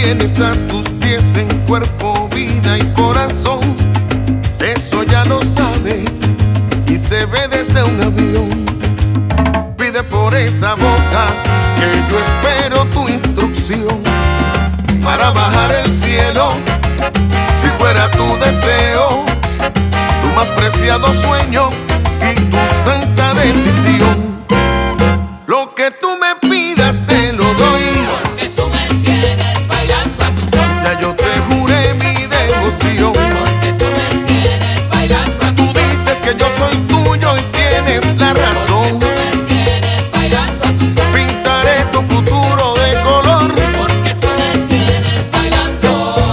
tienes a tus pies en cuerpo, vida y corazón. Eso ya lo sabes y se ve desde un avión. Pide por esa boca que yo espero tu instrucción para bajar el cielo. Si fuera tu deseo, tu más preciado sueño y tu santa decisión. Lo que tú me pidas te lo doy, porque tú me tienes bailando a tu son. ya yo te juré mi devoción. Porque tú me tienes bailando a tu Tú dices que yo soy tuyo y tienes la razón. Tú me tienes bailando a tu son. Pintaré tu futuro de color. Porque tú me tienes bailando.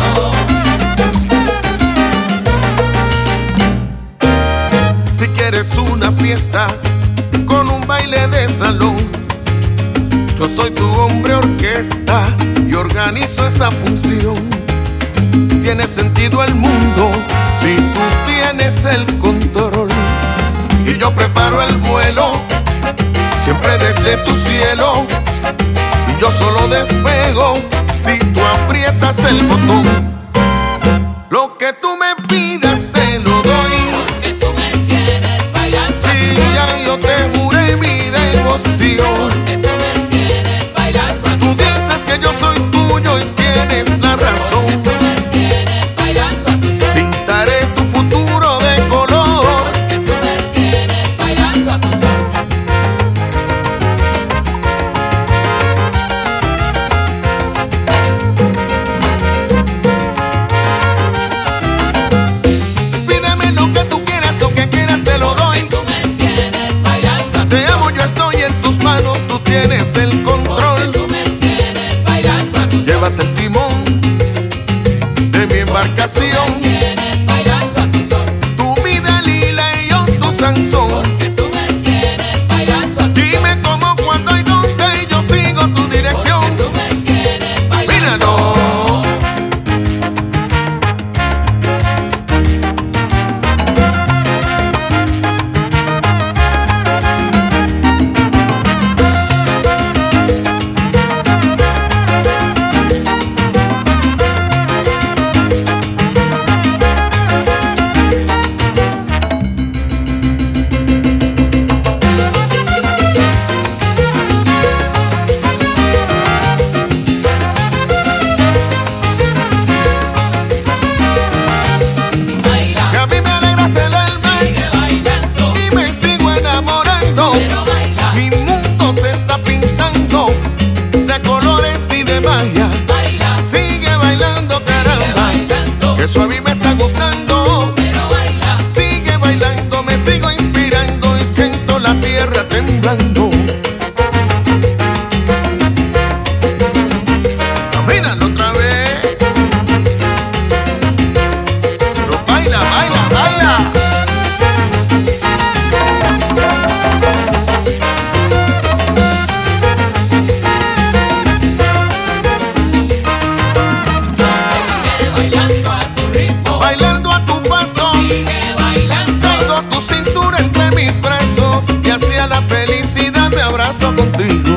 Si quieres una fiesta con un baile de salón, yo soy tu hombre orquesta y organizo esa función. Tiene sentido el mundo si tú tienes el control, y yo preparo el vuelo siempre desde tu cielo, y yo solo despego si tú aprietas el botón. Lo que tú me pidas te lo doy, Porque tú me tienes bailando a tu si son. ya yo te juré mi devoción. Porque tú me tienes bailando a tu Tú dices que yo soy tuyo y tienes la razón. Tú me tienes bailando a tu son. Pintaré tu futuro de color. Porque tú me tienes bailando a tu son. Pídeme lo que tú quieras, lo que quieras te lo doy. Tú me tienes bailando a tu Te amo, yo estoy en tus manos, tú tienes el Porque control. tú me tienes bailando a tu son. Llevas el timón de mi embarcación. Tienes bailando a tu son. Tu vida lila y yo tu Sansón. Porque tú me tienes bailando a tu son. Dime cómo, cuándo y dónde y yo sigo tu dirección. Tú me tienes bailando. Míralo. Baila, Que a mí me alegras el alma sigue bailando. y me sigo enamorando. Pero baila, Mi mundo se está pintando de colores y de magia. baila, Sigue bailando, sigue caramba, bailando. que eso a mí me está gustando. Pero baila, Sigue bailando, me sigo inspirando y siento la tierra temblando. Camínalo otra vez. Pero baila, baila, baila. sigue bailando a tu ritmo. Bailando a tu paso. Sigue bailando. Tengo tu cintura entre mis brazos y hacia la felicidad me abrazo contigo.